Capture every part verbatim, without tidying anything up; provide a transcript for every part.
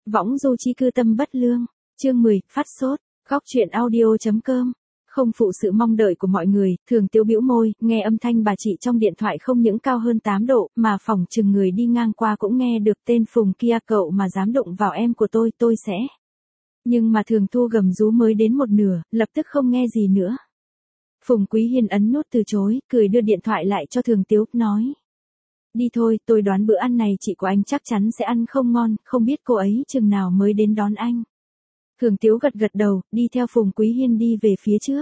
Võng du chi cư tâm bất lương, chương mười, phát sốt, góc truyện audio.com. Không phụ sự mong đợi của mọi người, Thường Tiếu bĩu môi, nghe âm thanh bà chị trong điện thoại không những cao hơn tám độ, mà phỏng chừng người đi ngang qua cũng nghe được tên Phùng kia, cậu mà dám đụng vào em của tôi, tôi sẽ. Nhưng mà Thường Thu gầm rú mới đến một nửa, lập tức không nghe gì nữa. Phùng Quý Hiên ấn nút từ chối, cười đưa điện thoại lại cho Thường Tiếu, nói. Đi thôi, tôi đoán bữa ăn này chị của anh chắc chắn sẽ ăn không ngon, không biết cô ấy chừng nào mới đến đón anh. Thường Tiếu gật gật đầu, đi theo Phùng Quý Hiên đi về phía trước.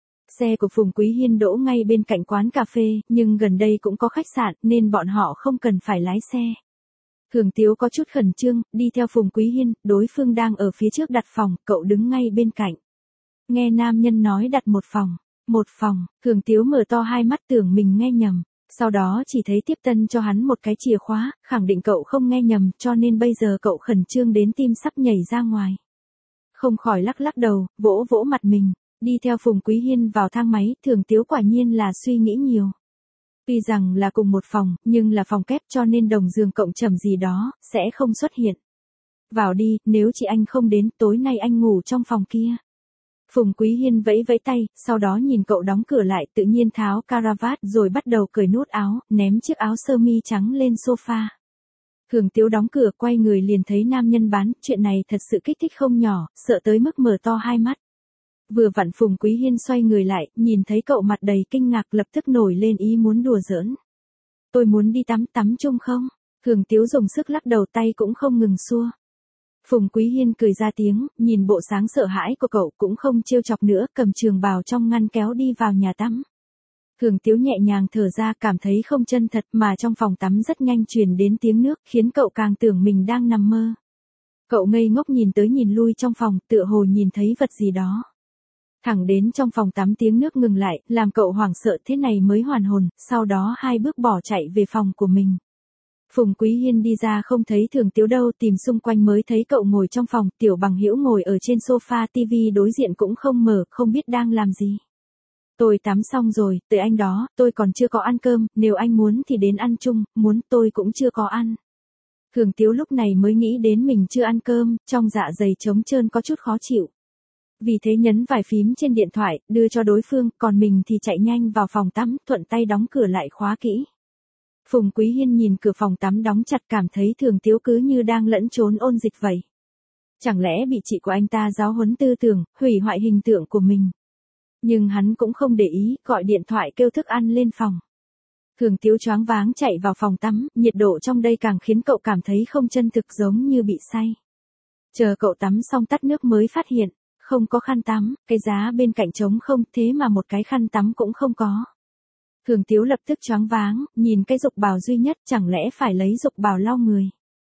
Xe của Phùng Quý Hiên đỗ ngay bên cạnh quán cà phê, nhưng gần đây cũng có khách sạn, nên bọn họ không cần phải lái xe. Thường Tiếu có chút khẩn trương, đi theo Phùng Quý Hiên, đối phương đang ở phía trước đặt phòng, cậu đứng ngay bên cạnh. Nghe nam nhân nói đặt một phòng, một phòng, Thường Tiếu mở to hai mắt tưởng mình nghe nhầm. Sau đó chỉ thấy tiếp tân cho hắn một cái chìa khóa, khẳng định cậu không nghe nhầm, cho nên bây giờ cậu khẩn trương đến tim sắp nhảy ra ngoài. Không khỏi lắc lắc đầu, vỗ vỗ mặt mình, đi theo Phùng Quý Hiên vào thang máy, Thường Tiếu quả nhiên là suy nghĩ nhiều. Tuy rằng là cùng một phòng, nhưng là phòng kép cho nên đồng giường cộng trầm gì đó, sẽ không xuất hiện. Vào đi, nếu chị anh không đến, tối nay anh ngủ trong phòng kia. Phùng Quý Hiên vẫy vẫy tay, sau đó nhìn cậu đóng cửa lại, tự nhiên tháo caravat rồi bắt đầu cởi nút áo, ném chiếc áo sơ mi trắng lên sofa. Thường Tiếu đóng cửa quay người liền thấy nam nhân bán, chuyện này thật sự kích thích không nhỏ, sợ tới mức mở to hai mắt. Vừa vặn Phùng Quý Hiên xoay người lại, nhìn thấy cậu mặt đầy kinh ngạc lập tức nổi lên ý muốn đùa giỡn. Tôi muốn đi tắm, tắm chung không? Thường Tiếu dùng sức lắc đầu, tay cũng không ngừng xua. Phùng Quý Hiên cười ra tiếng, nhìn bộ sáng sợ hãi của cậu cũng không trêu chọc nữa, cầm trường bào trong ngăn kéo đi vào nhà tắm. Thường Tiếu nhẹ nhàng thở ra, cảm thấy không chân thật, mà trong phòng tắm rất nhanh truyền đến tiếng nước, khiến cậu càng tưởng mình đang nằm mơ. Cậu ngây ngốc nhìn tới nhìn lui trong phòng, tựa hồ nhìn thấy vật gì đó. Thẳng đến trong phòng tắm tiếng nước ngừng lại, làm cậu hoảng sợ, thế này mới hoàn hồn, sau đó hai bước bỏ chạy về phòng của mình. Phùng Quý Hiên đi ra không thấy Thường Tiếu đâu, tìm xung quanh mới thấy cậu ngồi trong phòng, Tiểu Bằng Hữu ngồi ở trên sofa, tivi đối diện cũng không mở, không biết đang làm gì. Tôi tắm xong rồi, tới anh đó, tôi còn chưa có ăn cơm, nếu anh muốn thì đến ăn chung, muốn tôi cũng chưa có ăn. Thường Tiếu lúc này mới nghĩ đến mình chưa ăn cơm, trong dạ dày trống trơn có chút khó chịu. Vì thế nhấn vài phím trên điện thoại, đưa cho đối phương, còn mình thì chạy nhanh vào phòng tắm, thuận tay đóng cửa lại khóa kỹ. Phùng Quý Hiên nhìn cửa phòng tắm đóng chặt, cảm thấy Thường Tiếu cứ như đang lẫn trốn ôn dịch vậy. Chẳng lẽ bị chị của anh ta giáo huấn tư tưởng, hủy hoại hình tượng của mình. Nhưng hắn cũng không để ý, gọi điện thoại kêu thức ăn lên phòng. Thường Tiếu choáng váng chạy vào phòng tắm, nhiệt độ trong đây càng khiến cậu cảm thấy không chân thực, giống như bị say. Chờ cậu tắm xong tắt nước mới phát hiện, không có khăn tắm, cái giá bên cạnh trống không, thế mà một cái khăn tắm cũng không có. Thường Tiếu lập tức choáng váng, nhìn cái dục bào duy nhất, chẳng lẽ phải lấy dục bào lau người.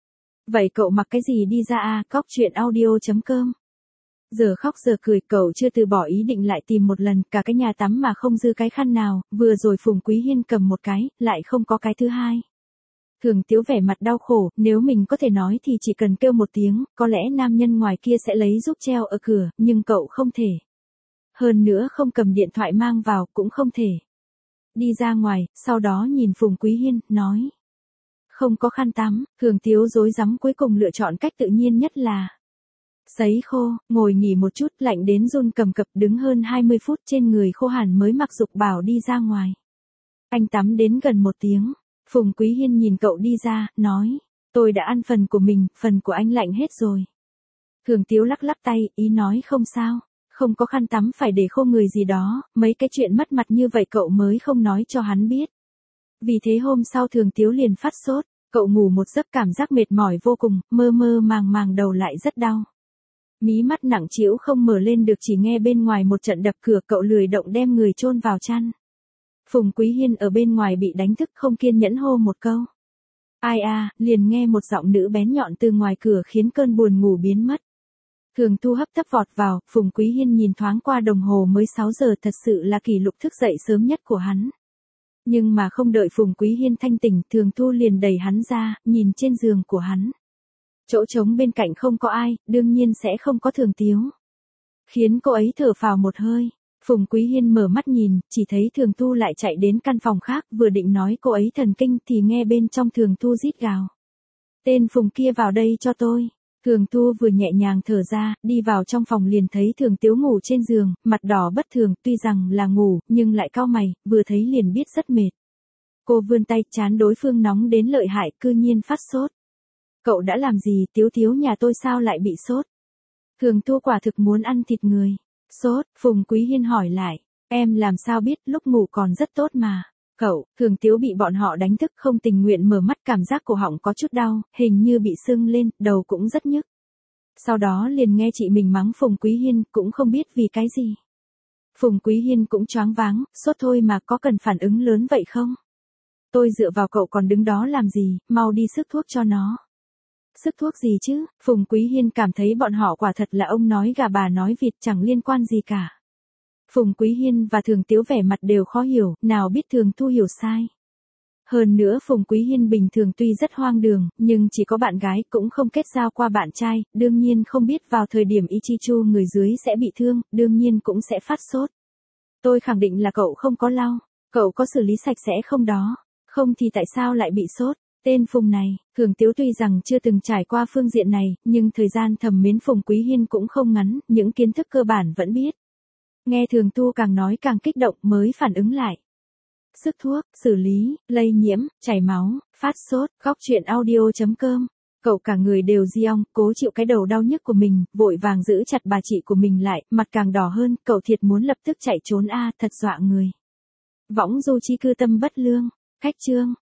Vậy cậu mặc cái gì đi ra à, góc truyện audio.com. Giờ khóc giờ cười, cậu chưa từ bỏ ý định lại tìm một lần, cả cái nhà tắm mà không dư cái khăn nào, vừa rồi Phùng Quý Hiên cầm một cái, lại không có cái thứ hai. Thường Tiếu vẻ mặt đau khổ, nếu mình có thể nói thì chỉ cần kêu một tiếng, có lẽ nam nhân ngoài kia sẽ lấy giúp treo ở cửa, nhưng cậu không thể. Hơn nữa không cầm điện thoại mang vào cũng không thể. Đi ra ngoài, sau đó nhìn Phùng Quý Hiên, nói. Không có khăn tắm, Thường Tiếu rối rắm cuối cùng lựa chọn cách tự nhiên nhất là sấy khô, ngồi nghỉ một chút, lạnh đến run cầm cập, đứng hơn hai mươi phút trên người khô hẳn mới mặc dục bào đi ra ngoài. Anh tắm đến gần một tiếng, Phùng Quý Hiên nhìn cậu đi ra, nói, tôi đã ăn phần của mình, phần của anh lạnh hết rồi. Thường Tiếu lắc lắc tay, ý nói không sao, không có khăn tắm phải để khô người gì đó, mấy cái chuyện mất mặt như vậy cậu mới không nói cho hắn biết. Vì thế hôm sau Thường Tiếu liền phát sốt, cậu ngủ một giấc cảm giác mệt mỏi vô cùng, mơ mơ màng màng đầu lại rất đau. Mí mắt nặng trĩu không mở lên được, chỉ nghe bên ngoài một trận đập cửa, cậu lười động đem người chôn vào chăn. Phùng Quý Hiên ở bên ngoài bị đánh thức, không kiên nhẫn hô một câu. Ai à, liền nghe một giọng nữ bén nhọn từ ngoài cửa khiến cơn buồn ngủ biến mất. Thường Thu hấp tấp vọt vào, Phùng Quý Hiên nhìn thoáng qua đồng hồ mới sáu giờ, thật sự là kỷ lục thức dậy sớm nhất của hắn. Nhưng mà không đợi Phùng Quý Hiên thanh tỉnh, Thường Thu liền đẩy hắn ra, nhìn trên giường của hắn. Chỗ trống bên cạnh không có ai, đương nhiên sẽ không có Thường Tiếu. Khiến cô ấy thở phào một hơi. Phùng Quý Hiên mở mắt nhìn, chỉ thấy Thường Thu lại chạy đến căn phòng khác, vừa định nói cô ấy thần kinh thì nghe bên trong Thường Thu rít gào. Tên Phùng kia vào đây cho tôi. Thường Tu vừa nhẹ nhàng thở ra, đi vào trong phòng liền thấy Thường Tiếu ngủ trên giường, mặt đỏ bất thường, tuy rằng là ngủ, nhưng lại cau mày, vừa thấy liền biết rất mệt. Cô vươn tay, chán đối phương nóng đến lợi hại, cư nhiên phát sốt. Cậu đã làm gì, Tiếu Tiếu nhà tôi sao lại bị sốt? Thường Tu quả thực muốn ăn thịt người. Sốt, Phùng Quý Hiên hỏi lại. Em làm sao biết, lúc ngủ còn rất tốt mà. Cậu, Thường Tiếu bị bọn họ đánh thức không tình nguyện mở mắt, cảm giác cổ họng có chút đau, hình như bị sưng lên, đầu cũng rất nhức. Sau đó liền nghe chị mình mắng Phùng Quý Hiên, cũng không biết vì cái gì. Phùng Quý Hiên cũng choáng váng, sốt thôi mà có cần phản ứng lớn vậy không? Tôi dựa vào cậu còn đứng đó làm gì, mau đi sức thuốc cho nó. Sức thuốc gì chứ? Phùng Quý Hiên cảm thấy bọn họ quả thật là ông nói gà bà nói vịt, chẳng liên quan gì cả. Phùng Quý Hiên và Thường Tiếu vẻ mặt đều khó hiểu, nào biết Thường Tu hiểu sai. Hơn nữa Phùng Quý Hiên bình thường tuy rất hoang đường, nhưng chỉ có bạn gái, cũng không kết giao qua bạn trai, đương nhiên không biết vào thời điểm Ichichu người dưới sẽ bị thương, đương nhiên cũng sẽ phát sốt. Tôi khẳng định là cậu không có lau, cậu có xử lý sạch sẽ không đó, không thì tại sao lại bị sốt. Tên Phùng này, Thường Tiếu tuy rằng chưa từng trải qua phương diện này, nhưng thời gian thầm mến Phùng Quý Hiên cũng không ngắn, những kiến thức cơ bản vẫn biết. Nghe Thường Tu càng nói càng kích động mới phản ứng lại. Sức thuốc, xử lý, lây nhiễm, chảy máu, phát sốt, góc truyện audio chấm com. Cậu cả người đều giông, cố chịu cái đầu đau nhức của mình, vội vàng giữ chặt bà chị của mình lại, mặt càng đỏ hơn, cậu thiệt muốn lập tức chạy trốn a, thật dọa người. Võng Du Chi cư tâm bất lương, khách chương.